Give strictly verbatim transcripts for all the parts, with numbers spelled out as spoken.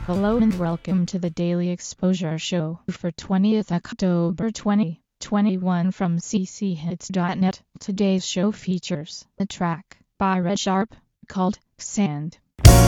Hello and welcome to the Daily Exposure Show for twentieth October twenty twenty-one from c c hits dot net. Today's show features a track by Red Sharp called Sand.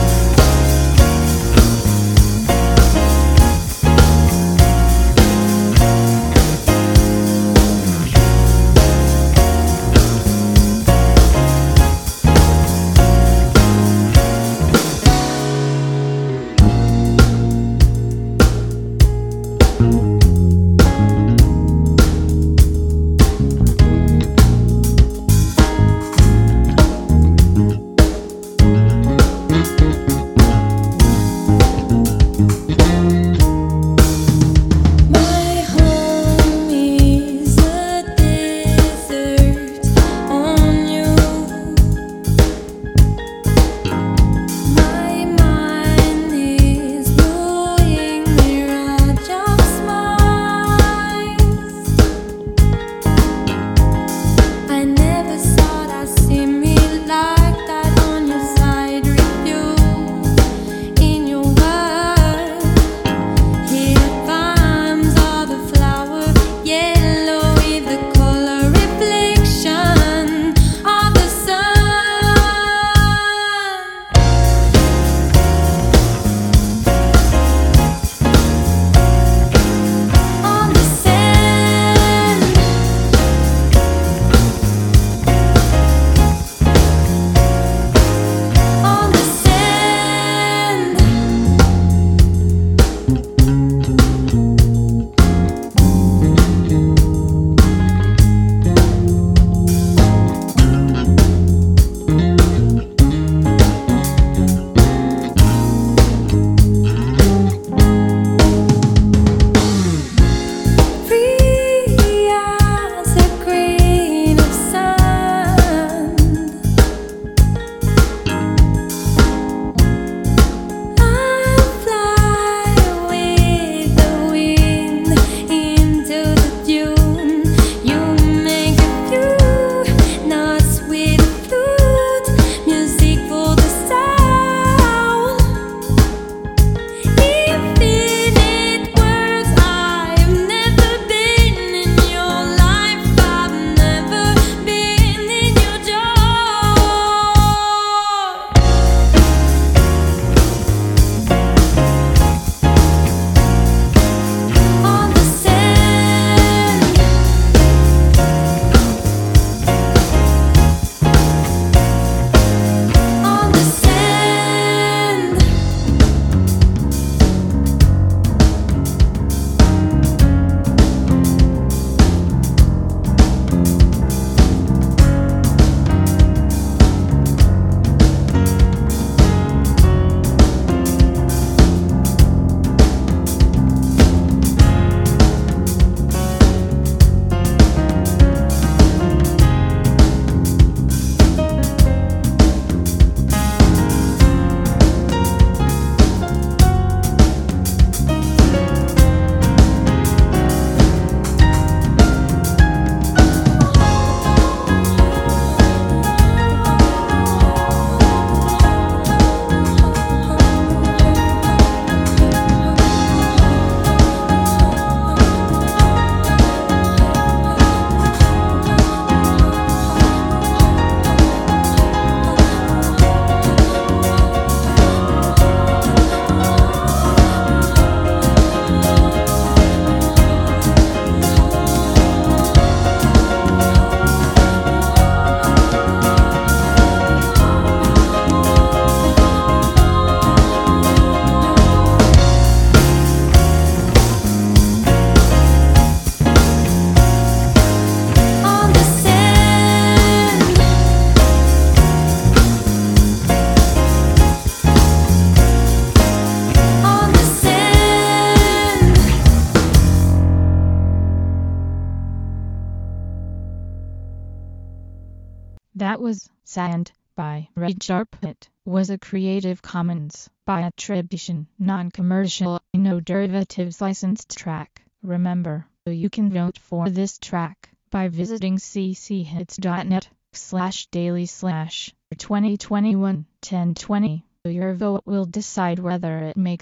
That was Sand by Red Sharp. It was a Creative Commons by attribution, non-commercial, no derivatives licensed track. Remember, you can vote for this track by visiting c c hits dot net slash daily slash twenty twenty-one ten twenty. Your vote will decide whether it makes it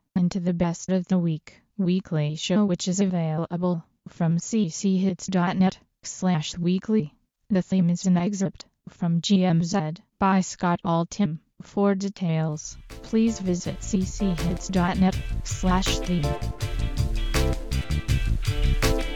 into the Best of the Week weekly show, which is available from cchits.net slash weekly. The theme is an excerpt from G M Z by Scott Altham. For details, please visit cchits.net slash theme.